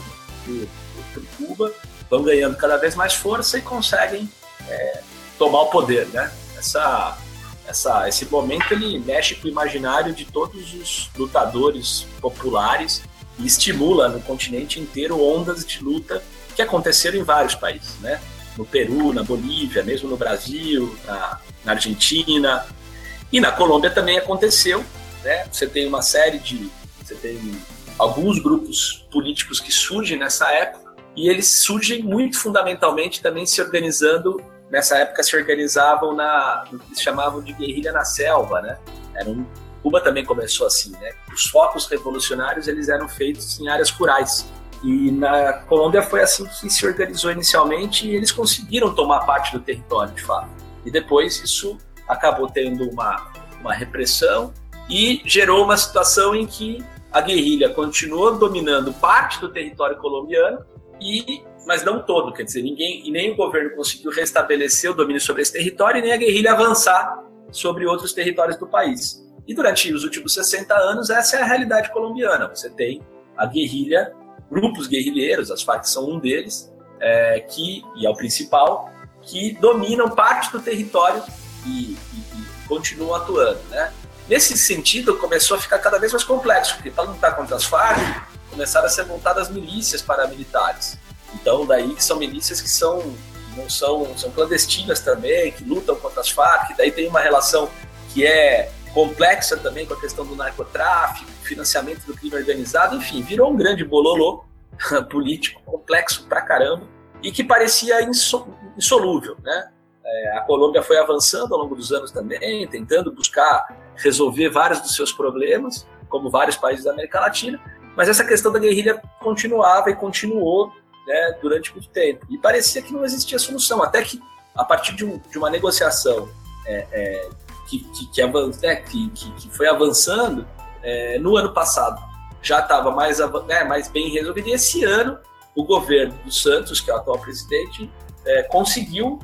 por Cuba, vão ganhando cada vez mais força e conseguem é, tomar o poder, né? Essa, essa, esse momento ele mexe com o imaginário de todos os lutadores populares e estimula no continente inteiro ondas de luta que aconteceram em vários países, né? No Peru, na Bolívia, mesmo no Brasil, na, na Argentina e na Colômbia também aconteceu, né? Você tem uma série de, você tem alguns grupos políticos que surgem nessa época e eles surgem muito fundamentalmente também se organizando, nessa época se organizavam na, no que eles chamavam de guerrilha na selva, né? Era um, Cuba também começou assim, né? Os focos revolucionários eles eram feitos em áreas rurais. E na Colômbia foi assim que se organizou inicialmente e eles conseguiram tomar parte do território, de fato. E depois isso acabou tendo uma, uma repressão e gerou uma situação em que a guerrilha continuou dominando parte do território colombiano, e, mas não todo, quer dizer, ninguém, e nem o governo conseguiu restabelecer o domínio sobre esse território e nem a guerrilha avançar sobre outros territórios do país. E durante os últimos sessenta anos, essa é a realidade colombiana. Você tem a guerrilha, grupos guerrilheiros, as Farc são um deles, é, que, e é o principal, que dominam parte do território e, e, e continuam atuando, né? Nesse sentido, começou a ficar cada vez mais complexo, porque para lutar contra as Farc, começaram a ser montadas milícias paramilitares. Então, daí que são milícias que são, não são, são clandestinas também, que lutam contra as Farc, daí tem uma relação que é complexa também com a questão do narcotráfico, financiamento do crime organizado, enfim, virou um grande bololô político complexo pra caramba e que parecia insolúvel, né? É, a Colômbia foi avançando ao longo dos anos também, tentando buscar resolver vários dos seus problemas, como vários países da América Latina, mas essa questão da guerrilha continuava e continuou, né, durante muito tempo. E parecia que não existia solução, até que, a partir de, um, de uma negociação é, é, que, que, que, avan- né, que, que, que foi avançando, é, no ano passado já estava mais, né, mais bem resolvido, e esse ano o governo do Santos, que é o atual presidente, é, conseguiu,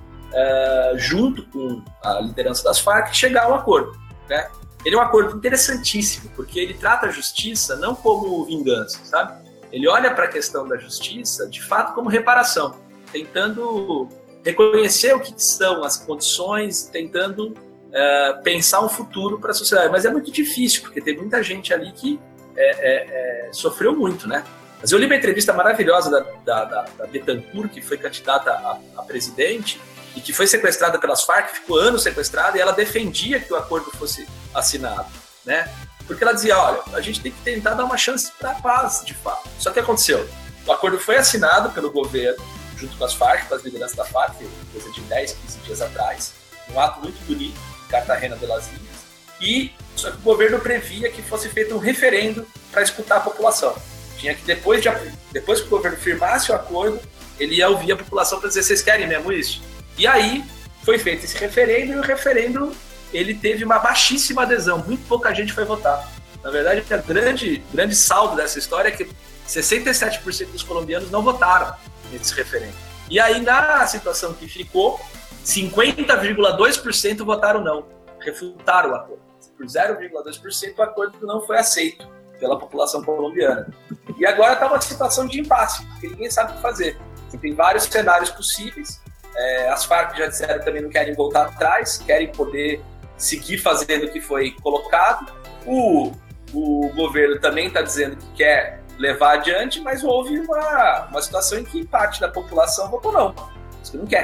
é, junto com a liderança das Farc, chegar a um acordo, né? Ele é um acordo interessantíssimo, porque ele trata a justiça não como vingança, sabe? Ele olha para a questão da justiça, de fato, como reparação, tentando reconhecer o que são as condições, tentando uh, pensar um futuro para a sociedade. Mas é muito difícil, porque tem muita gente ali que é, é, é, sofreu muito, né? Mas eu li uma entrevista maravilhosa da, da, da, da Bittencourt, que foi candidata a, a presidente, e que foi sequestrada pelas Farc, ficou anos sequestrada, e ela defendia que o acordo fosse assinado, né? Porque ela dizia, olha, a gente tem que tentar dar uma chance para a paz, de fato. Só que aconteceu, o acordo foi assinado pelo governo, junto com as Farc, com as lideranças da Farc, coisa de dez, quinze dias atrás, um ato muito bonito, em Cartagena de las Indias, e só que o governo previa que fosse feito um referendo para escutar a população. Tinha que, depois, de, depois que o governo firmasse o acordo, ele ia ouvir a população para dizer, vocês querem mesmo isso? E aí foi feito esse referendo, e o referendo ele teve uma baixíssima adesão, muito pouca gente foi votar. Na verdade, o grande, grande saldo dessa história é que sessenta e sete por cento dos colombianos não votaram nesse referendo. E aí, na situação que ficou, cinquenta vírgula dois por cento votaram não, refutaram o acordo. Por zero vírgula dois por cento o acordo não foi aceito pela população colombiana. E agora está uma situação de impasse, porque ninguém sabe o que fazer. Tem vários cenários possíveis. É, as Farc já disseram que também não querem voltar atrás, querem poder seguir fazendo o que foi colocado. O, o governo também está dizendo que quer levar adiante, mas houve uma, uma situação em que parte da população votou não, isso que não quer.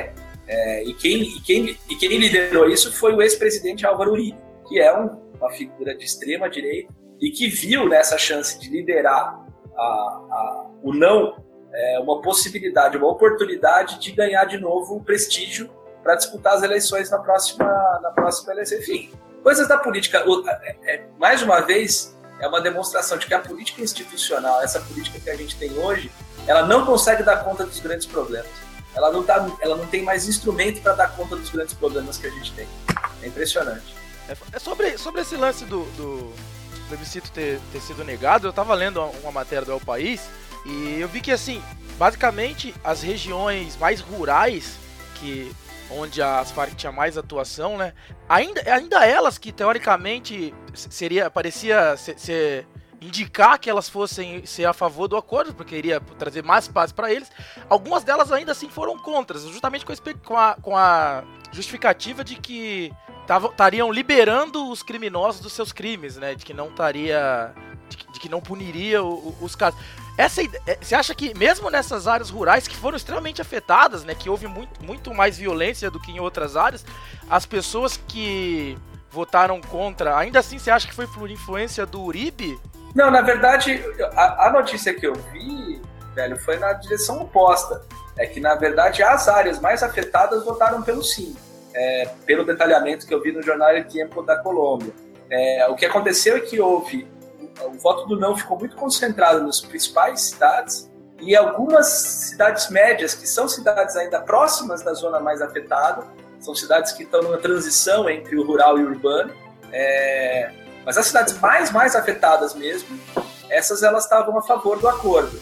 É, e, quem, e, quem, e quem liderou isso foi o ex-presidente Álvaro Uribe, que é um, uma figura de extrema direita e que viu nessa chance de liderar a, a, o não, é, uma possibilidade, uma oportunidade de ganhar de novo o prestígio para disputar as eleições na próxima, na próxima eleição. Enfim, coisas da política. É, é, mais uma vez, é uma demonstração de que a política institucional, essa política que a gente tem hoje, ela não consegue dar conta dos grandes problemas. Ela não, tá, ela não tem mais instrumento para dar conta dos grandes problemas que a gente tem. É impressionante. É sobre, sobre esse lance do, do plebiscito ter, ter sido negado, eu estava lendo uma matéria do El País e eu vi que, assim, basicamente as regiões mais rurais, que, onde as Farc tinha mais atuação, né, ainda, ainda elas que teoricamente seria, parecia ser, ser, indicar que elas fossem ser a favor do acordo, porque iria trazer mais paz para eles, algumas delas ainda assim foram contras, justamente com a, com a, com a justificativa de que estariam liberando os criminosos dos seus crimes, né? De que não estaria, de, de que não puniria o, o, os casos. Essa, você acha que mesmo nessas áreas rurais que foram extremamente afetadas, né? Que houve muito, muito mais violência do que em outras áreas, as pessoas que votaram contra, ainda assim você acha que foi por influência do Uribe? Não, na verdade, a, a notícia que eu vi, velho, foi na direção oposta. É que, na verdade, as áreas mais afetadas votaram pelo sim. É, pelo detalhamento que eu vi no jornal El Tiempo da Colômbia. É, o que aconteceu é que houve, o, o voto do não ficou muito concentrado nas principais cidades e algumas cidades médias, que são cidades ainda próximas da zona mais afetada, são cidades que estão numa transição entre o rural e o urbano, é, mas as cidades mais, mais afetadas mesmo, essas elas estavam a favor do acordo.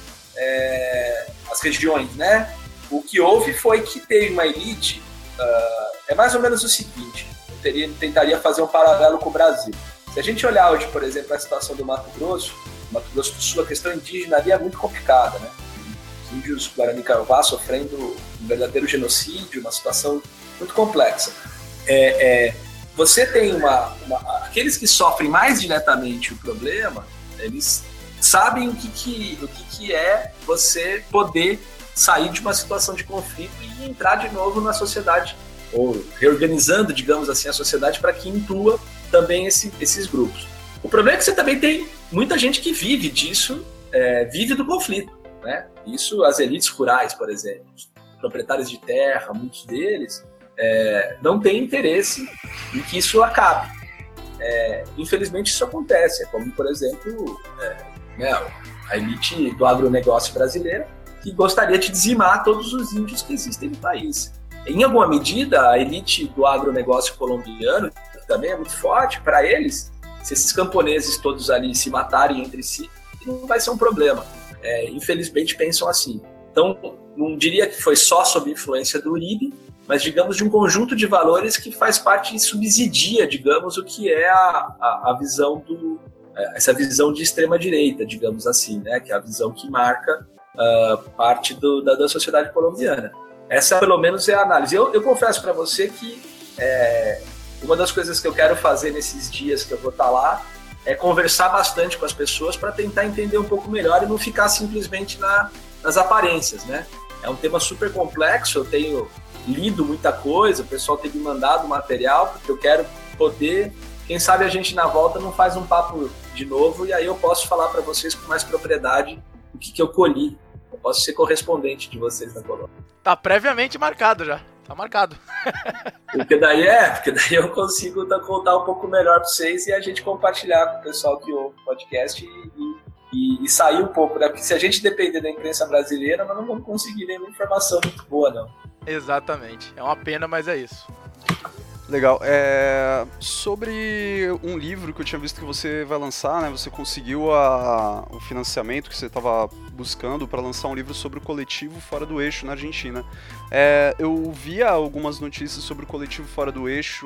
É, as regiões, né? O que houve foi que teve uma elite. Uh, é mais ou menos o seguinte, eu teria, tentaria fazer um paralelo com o Brasil. Se a gente olhar hoje, por exemplo, a situação do Mato Grosso, o Mato Grosso do Sul, a questão indígena ali é muito complicada, né? Os índios Guarani-Kaiowá sofrendo um verdadeiro genocídio, uma situação muito complexa. É, é, você tem uma, uma... Aqueles que sofrem mais diretamente o problema, eles sabem o que, que, o que, que é você poder sair de uma situação de conflito e entrar de novo na sociedade, ou reorganizando, digamos assim, a sociedade para que inclua também esse, esses grupos. O problema é que você também tem muita gente que vive disso, é, vive do conflito, né? Isso, as elites rurais, por exemplo, os proprietários de terra, muitos deles, é, não têm interesse em que isso acabe. É, infelizmente isso acontece, como, por exemplo, é, né, a elite do agronegócio brasileiro, que gostaria de dizimar todos os índios que existem no país. Em alguma medida, a elite do agronegócio colombiano, que também é muito forte, para eles, se esses camponeses todos ali se matarem entre si, não vai ser um problema. É, infelizmente pensam assim. Então, não diria que foi só sob influência do Uribe, mas digamos de um conjunto de valores que faz parte e subsidia, digamos, o que é a, a, a visão do... essa visão de extrema-direita, digamos assim, né? Que é a visão que marca Uh, parte do, da, da sociedade colombiana. Essa, pelo menos, é a análise. Eu, eu confesso para você que é, uma das coisas que eu quero fazer nesses dias que eu vou estar lá é conversar bastante com as pessoas para tentar entender um pouco melhor e não ficar simplesmente na, nas aparências, né? É um tema super complexo, eu tenho lido muita coisa, o pessoal tem me mandado material, porque eu quero poder... Quem sabe a gente, na volta, não faz um papo de novo e aí eu posso falar para vocês com mais propriedade o que, que eu colhi. Eu posso ser correspondente de vocês na Colômbia. Tá previamente marcado já. Tá marcado. Porque daí é, porque daí eu consigo contar um pouco melhor pra vocês e a gente compartilhar com o pessoal que ouve o podcast e, e, e sair um pouco, né? Porque se a gente depender da imprensa brasileira, nós não vamos conseguir nenhuma informação muito boa, não. Exatamente. É uma pena, mas é isso. Legal. É, sobre um livro que eu tinha visto que você vai lançar, né? Você conseguiu a, o financiamento que você estava buscando para lançar um livro sobre o coletivo Fora do Eixo na Argentina. É, eu via algumas notícias sobre o coletivo Fora do Eixo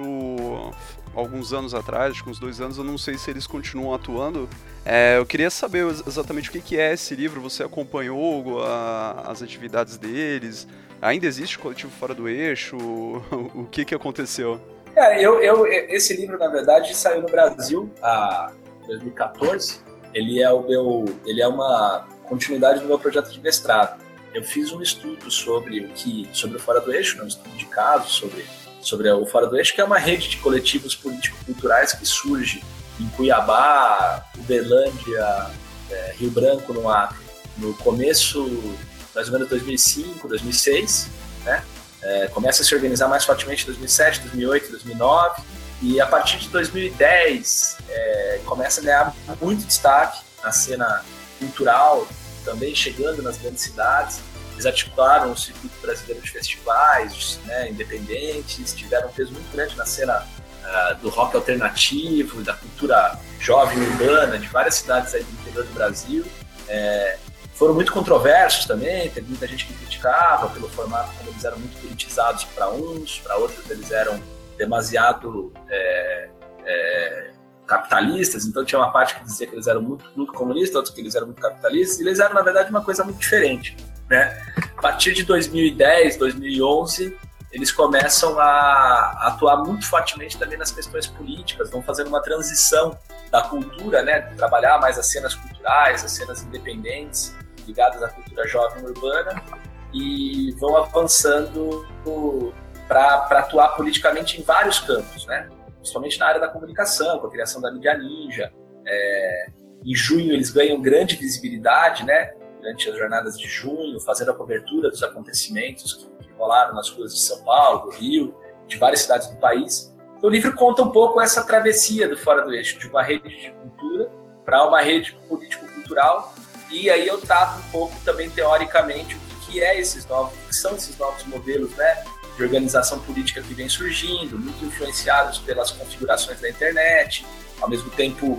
alguns anos atrás, acho que uns dois anos, eu não sei se eles continuam atuando. É, eu queria saber exatamente o que, que é esse livro, você acompanhou a, as atividades deles? Ainda existe o coletivo Fora do Eixo? O que, que aconteceu? É, eu, eu, esse livro, na verdade, saiu no Brasil em dois mil e quatorze. Ele é, o meu, ele é uma continuidade do meu projeto de mestrado. eu fiz um estudo sobre o que, sobre o Fora do Eixo, né, um estudo de caso sobre, sobre o Fora do Eixo, que é uma rede de coletivos político-culturais que surge em Cuiabá, Uberlândia, é, Rio Branco, no Acre, no começo, mais ou menos dois mil e cinco, dois mil e seis, né? É, começa a se organizar mais fortemente em dois mil e sete, dois mil e oito, dois mil e nove, e a partir de dois mil e dez é, começa a ganhar muito destaque na cena cultural, também chegando nas grandes cidades. Eles articularam o circuito brasileiro de festivais, né, independentes, tiveram um peso muito grande na cena uh, do rock alternativo, da cultura jovem urbana de várias cidades aí do interior do Brasil. É, foram muito controversos também, teve muita gente que criticava pelo formato, como eles eram muito politizados para uns, para outros eles eram demasiado é, é, capitalistas, então tinha uma parte que dizia que eles eram muito, muito comunistas, outros que eles eram muito capitalistas, e eles eram, na verdade, uma coisa muito diferente, né? A partir de dois mil e dez, dois mil e onze, eles começam a atuar muito fortemente também nas questões políticas, vão fazendo uma transição da cultura, né? Trabalhar mais as cenas culturais, as cenas independentes, ligadas à cultura jovem urbana, e vão avançando para atuar politicamente em vários campos, né? Principalmente na área da comunicação, com a criação da mídia ninja. É, em junho eles ganham grande visibilidade, né? Durante as jornadas de junho, fazendo a cobertura dos acontecimentos que, que rolaram nas ruas de São Paulo, do Rio, de várias cidades do país. Então, o livro conta um pouco essa travessia do Fora do Eixo, de uma rede de cultura para uma rede político-cultural, e aí eu trato um pouco também teoricamente o que, que é esses novos, o que são esses novos modelos, né, de organização política que vem surgindo, muito influenciados pelas configurações da internet, ao mesmo tempo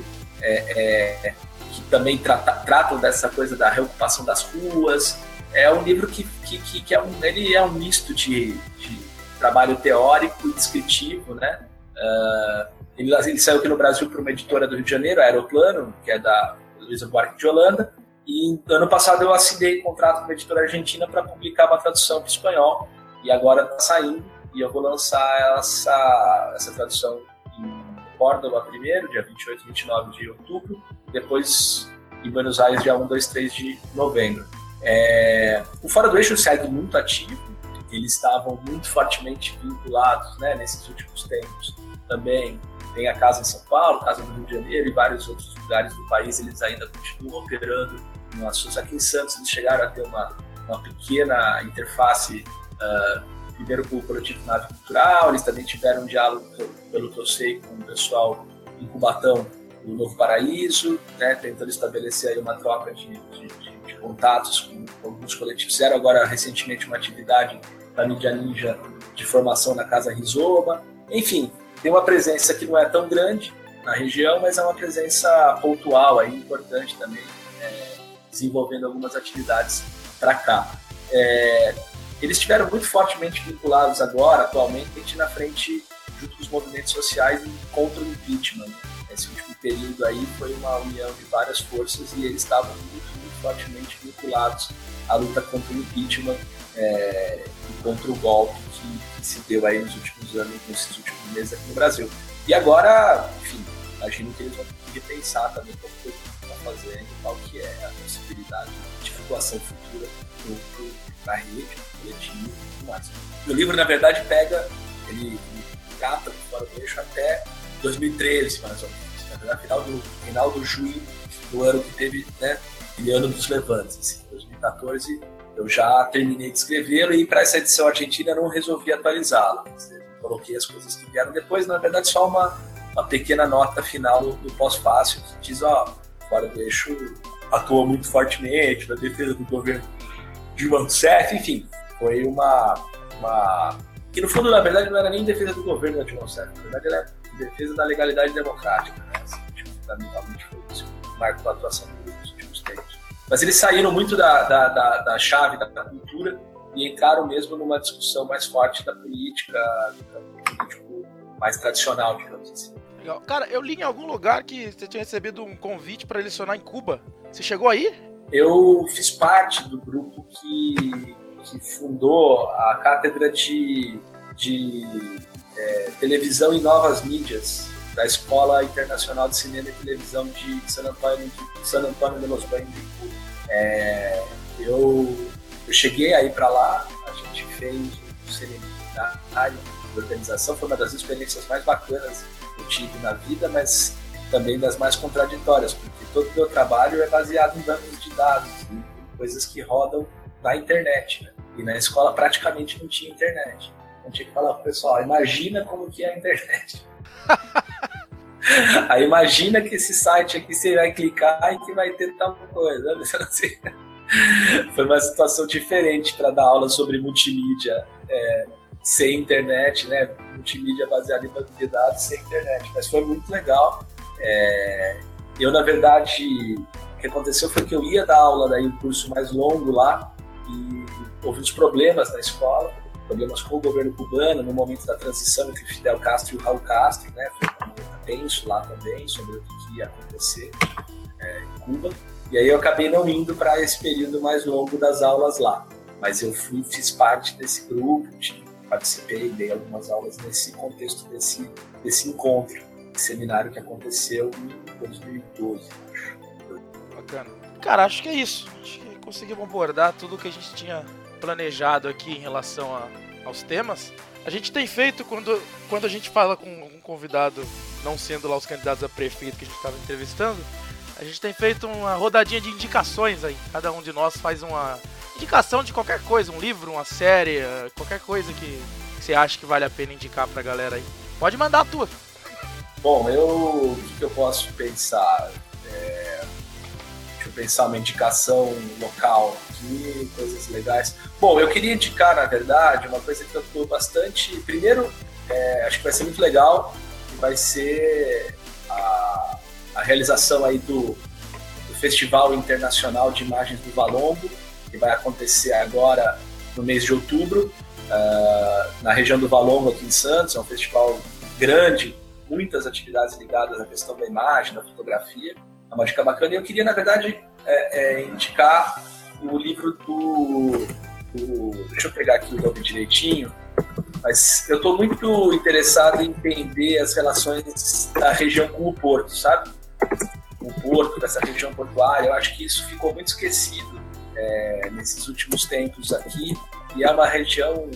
é, é, que também trata, tratam dessa coisa da reocupação das ruas. É um livro que, que, que, que é, um, ele é um misto de, de trabalho teórico e descritivo, né? Uh, ele, ele saiu aqui no Brasil por uma editora do Rio de Janeiro, a Aeroplano, que é da Luiza Buarque de Holanda, e ano passado eu assinei contrato com uma editora argentina para publicar uma tradução para o espanhol, e agora está saindo, e eu vou lançar essa, essa tradução em Córdoba primeiro, dia vinte e oito e vinte e nove de outubro, depois em Buenos Aires, dia um, dois, três de novembro. É, o Fora do Eixo segue muito ativo, eles estavam muito fortemente vinculados, né, nesses últimos tempos. Também tem a casa em São Paulo, casa no Rio de Janeiro e vários outros lugares do país, eles ainda continuam operando no assunto. Aqui em Santos eles chegaram a ter uma, uma pequena interface, uh, primeiro com o Coletivo Nave Cultural, eles também tiveram um diálogo, pelo que eu sei, com o pessoal em Cubatão, do Novo Paraíso, né, tentando estabelecer aí uma troca de, de, de, de contatos com, com alguns coletivos. Fizeram agora recentemente uma atividade da mídia ninja de formação na Casa Rizoma. Enfim, tem uma presença que não é tão grande na região, mas é uma presença pontual aí, importante também, é, desenvolvendo algumas atividades para cá. É, eles estiveram muito fortemente vinculados agora, atualmente, na frente, junto com os movimentos sociais contra o impeachment. Esse último período aí foi uma união de várias forças e eles estavam muito, muito fortemente vinculados à luta contra o impeachment é, e contra o golpe que, que se deu aí nos últimos anos, nesses últimos meses aqui no Brasil. E agora, enfim, imagino que eles vão repensar também como que eles estão fazendo, qual que é a possibilidade de atuação futura na rede, no coletivo e tudo mais. O livro, na verdade, pega, ele, ele trata do Fora do Eixo até dois mil e treze, mais ou menos. Na verdade, final do, final do junho do ano que teve, né, aquele ano dos levantes. Assim, dois mil e quatorze, eu já terminei de escrevê-lo e para essa edição argentina eu não resolvi atualizá-la. Coloquei as coisas que vieram depois, na verdade, só uma, uma pequena nota final do, do pós-fácil que diz, ó, Fora do Eixo atuou muito fortemente na defesa do governo Dilma Rousseff, enfim, foi uma, uma... que no fundo, na verdade, não era nem defesa do governo da Dilma Rousseff, na verdade, era defesa da legalidade democrática, né? Assim, fundamentalmente foi isso que marcou a atuação nos últimos tempos. Mas eles saíram muito da, da, da, da chave da cultura e entraram mesmo numa discussão mais forte da política, do campo político mais tradicional, digamos assim. Legal. Cara, eu li em algum lugar que você tinha recebido um convite para lecionar em Cuba. Você chegou aí? Eu fiz parte do grupo que, que fundou a cátedra de, de é, televisão e novas mídias da Escola Internacional de Cinema e Televisão de San Antônio de, San Antônio de los Baños. É, eu eu cheguei aí para lá, a gente fez um seminário de organização, foi uma das experiências mais bacanas que eu tive na vida, mas também das mais contraditórias, porque todo o meu trabalho é baseado em bancos de dados, em coisas que rodam na internet, né? E na escola praticamente não tinha internet. Então tinha que falar pro pessoal, imagina como que é a internet. Aí imagina que esse site aqui você vai clicar e que vai ter tal coisa. Assim, foi uma situação diferente para dar aula sobre multimídia é, sem internet, né? Multimídia baseada em banco de dados sem internet. Mas foi muito legal. É, eu, na verdade, o que aconteceu foi que eu ia dar aula daí um curso mais longo lá e houve uns problemas na escola, problemas com o governo cubano no momento da transição entre Fidel Castro e o Raul Castro, né? Foi um momento tenso lá também sobre o que ia acontecer é, em Cuba. E aí eu acabei não indo para esse período mais longo das aulas lá. Mas eu fui, fiz parte desse grupo, participei, dei algumas aulas nesse contexto desse, desse encontro, esse seminário que aconteceu em dois mil e doze, acho. Bacana. Cara, acho que é isso. Acho que conseguimos abordar tudo o que a gente tinha planejado aqui em relação a, aos temas. A gente tem feito, quando, quando a gente fala com um convidado, não sendo lá os candidatos a prefeito que a gente estava entrevistando, a gente tem feito uma rodadinha de indicações aí. Cada um de nós faz uma indicação de qualquer coisa, um livro, uma série, qualquer coisa que, que você acha que vale a pena indicar pra galera aí. Pode mandar a tua. Bom, eu, o que eu posso pensar? É, deixa eu pensar uma indicação local aqui, coisas legais. Bom, eu queria indicar, na verdade, uma coisa que eu estou bastante... Primeiro, é, acho que vai ser muito legal, que vai ser a, a realização aí do, do Festival Internacional de Imagens do Valongo, que vai acontecer agora no mês de outubro, uh, na região do Valongo, aqui em Santos. É um festival grande, muitas atividades ligadas à questão da imagem, da fotografia. É uma dica bacana. E eu queria, na verdade, é, é, indicar o livro do, do... Deixa eu pegar aqui o nome direitinho. Mas eu estou muito interessado em entender as relações da região com o Porto, sabe? O Porto, dessa região portuária. Eu acho que isso ficou muito esquecido é, nesses últimos tempos aqui. E é uma região...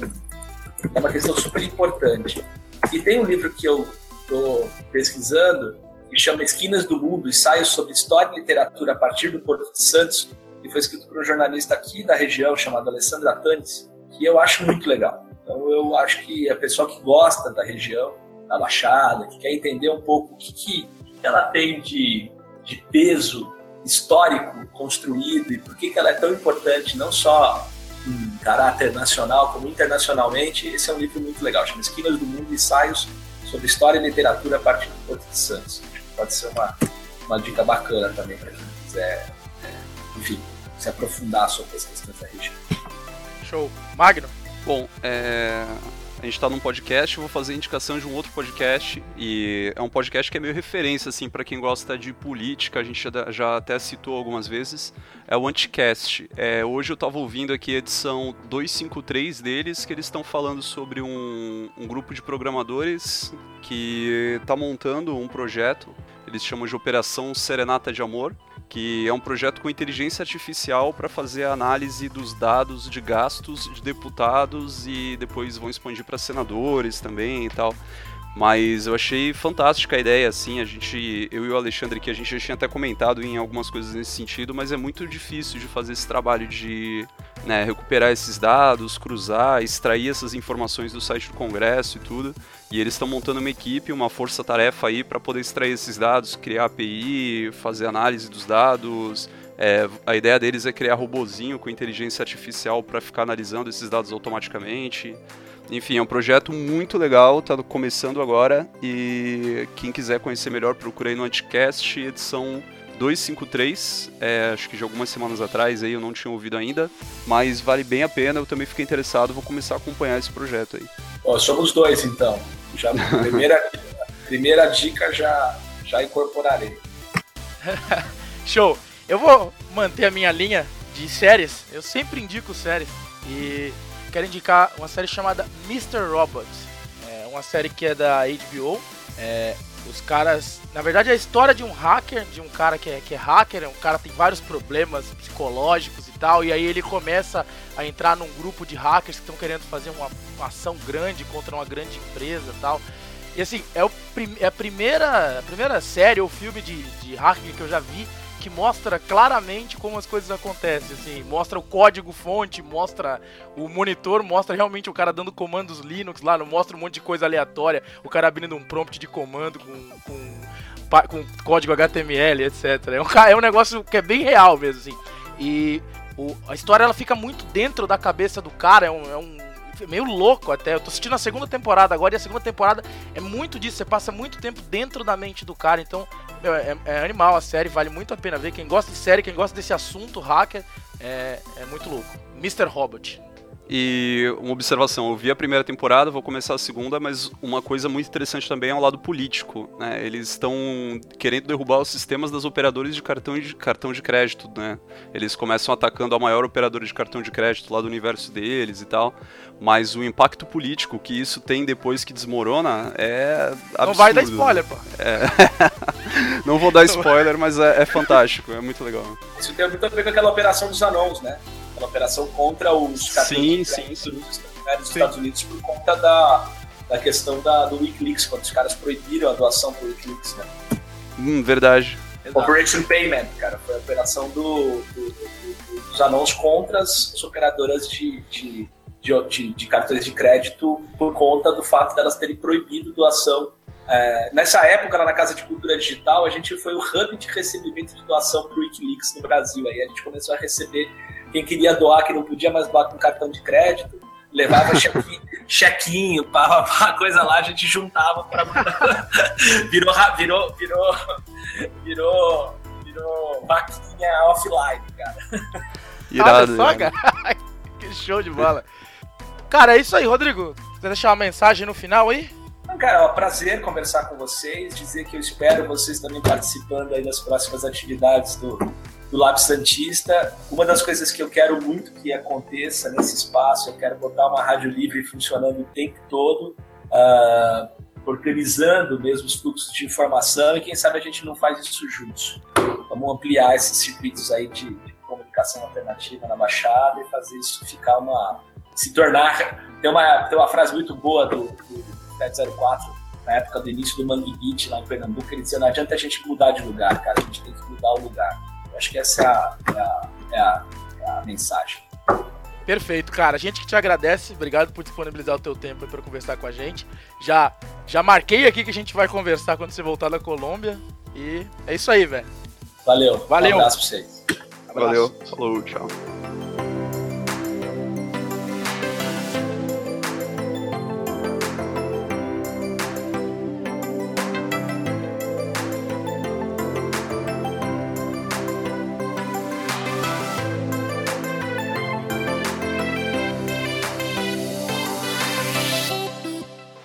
É uma questão super importante. E tem um livro que eu estou pesquisando, que chama Esquinas do Mundo, ensaios sobre história e literatura a partir do Porto de Santos, que foi escrito por um jornalista aqui da região chamado Alessandro Atanes, que eu acho muito legal. Então eu acho que a pessoa que gosta da região, da Baixada, que quer entender um pouco o que, que ela tem de, de peso histórico construído e por que, que ela é tão importante, não só em caráter nacional, como internacionalmente, esse é um livro muito legal, chama Esquinas do Mundo, ensaios sobre história e literatura a partir do Porto de Santos. Acho que pode ser uma, uma dica bacana também para quem quiser, é, enfim, se aprofundar sobre as questões da região. Show. Magno? Bom, é... a gente está num podcast, eu vou fazer indicação de um outro podcast, e é um podcast que é meio referência, assim, para quem gosta de política, a gente já, já até citou algumas vezes, é o Anticast. É, hoje eu estava ouvindo aqui a edição duzentos e cinquenta e três deles, que eles estão falando sobre um, um grupo de programadores que está montando um projeto, eles chamam de Operação Serenata de Amor, que é um projeto com inteligência artificial para fazer a análise dos dados de gastos de deputados e depois vão expandir para senadores também e tal. Mas eu achei fantástica a ideia, assim, a gente, eu e o Alexandre aqui, a gente já tinha até comentado em algumas coisas nesse sentido, mas é muito difícil de fazer esse trabalho de, né, recuperar esses dados, cruzar, extrair essas informações do site do Congresso e tudo. E eles estão montando uma equipe, uma força-tarefa aí para poder extrair esses dados, criar A P I, fazer análise dos dados. É, a ideia deles é criar robozinho com inteligência artificial para ficar analisando esses dados automaticamente. Enfim, é um projeto muito legal, está começando agora, e quem quiser conhecer melhor, procura aí no Anticast, edição duzentos e cinquenta e três, é, acho que de algumas semanas atrás, aí eu não tinha ouvido ainda, mas vale bem a pena, eu também fiquei interessado, vou começar a acompanhar esse projeto aí. Ó, somos dois então, já, primeira, primeira dica já, já incorporarei. Show! Eu vou manter a minha linha de séries, eu sempre indico séries, e quero indicar uma série chamada mister Robot. É uma série que é da H B O, É, os caras... Na verdade, é a história de um hacker, de um cara que é, que é hacker, um cara que tem vários problemas psicológicos e tal, e aí ele começa a entrar num grupo de hackers que estão querendo fazer uma, uma ação grande contra uma grande empresa e tal. E assim, é, o prim, é a, primeira, a primeira série ou filme de, de hacker que eu já vi que mostra claramente como as coisas acontecem, assim, mostra o código fonte, mostra o monitor, mostra realmente o cara dando comandos Linux lá, não mostra um monte de coisa aleatória, o cara abrindo um prompt de comando com, com, com código H T M L, etcétera. É um, é um negócio que é bem real mesmo, assim. E o, a história ela fica muito dentro da cabeça do cara, é um, é um meio louco até. Eu tô assistindo a segunda temporada agora e a segunda temporada é muito disso, você passa muito tempo dentro da mente do cara, então meu, é, é animal a série, vale muito a pena ver. Quem gosta de série, quem gosta desse assunto hacker, é, é muito louco. mister Robot. E uma observação, eu vi a primeira temporada, vou começar a segunda, mas uma coisa muito interessante também é o lado político, né? Eles estão querendo derrubar os sistemas das operadoras de cartão de, cartão de crédito, né? Eles começam atacando a maior operadora de cartão de crédito lá do universo deles e tal, mas o impacto político que isso tem depois que desmorona é absurdo. Não vai dar spoiler, pô. É. Não vou dar spoiler, mas é, é fantástico, é muito legal. Isso tem muito a ver com aquela operação dos anãos, né? Aquela operação contra os sim, sim, sim. dos Estados Unidos por conta da, da questão da, do Wikileaks, quando os caras proibiram a doação pro Wikileaks, né? Hum, verdade. Operation Payment, cara, foi a operação do, do, do, dos anãos contra as, as operadoras de, de, de, de, de cartões de crédito por conta do fato delas terem proibido doação. É, nessa época, lá na Casa de Cultura Digital, a gente foi o hub de recebimento de doação pro Wikileaks no Brasil. Aí a gente começou a receber quem queria doar, que não podia mais doar com cartão de crédito, levava chequinho, chequinho pá, pá, coisa lá, a gente juntava para virou, virou, virou, virou, virou vaquinha offline, cara. Irado, só, cara. Que show de bola. Cara, é isso aí, Rodrigo. Você deixar uma mensagem no final aí? Cara, é um prazer conversar com vocês, dizer que eu espero vocês também participando aí das próximas atividades do, do Lab Santista. Uma das coisas que eu quero muito que aconteça nesse espaço, eu quero botar uma rádio livre funcionando o tempo todo, uh, organizando mesmo os fluxos de informação, e quem sabe a gente não faz isso juntos. Vamos ampliar esses circuitos aí de, de comunicação alternativa na Baixada e fazer isso ficar uma... se tornar... Tem uma, tem uma frase muito boa do... do zero quatro, na época do início do Mangue Beat lá em Pernambuco, ele dizia, não adianta a gente mudar de lugar, cara, a gente tem que mudar o lugar. Eu acho que essa é a, é a, é a, é a mensagem. Perfeito, cara, a gente que te agradece, obrigado por disponibilizar o teu tempo para conversar com a gente. Já, já marquei aqui que a gente vai conversar quando você voltar da Colômbia, e é isso aí, velho. Valeu, Valeu. Um abraço pra vocês. Valeu, falou, tchau.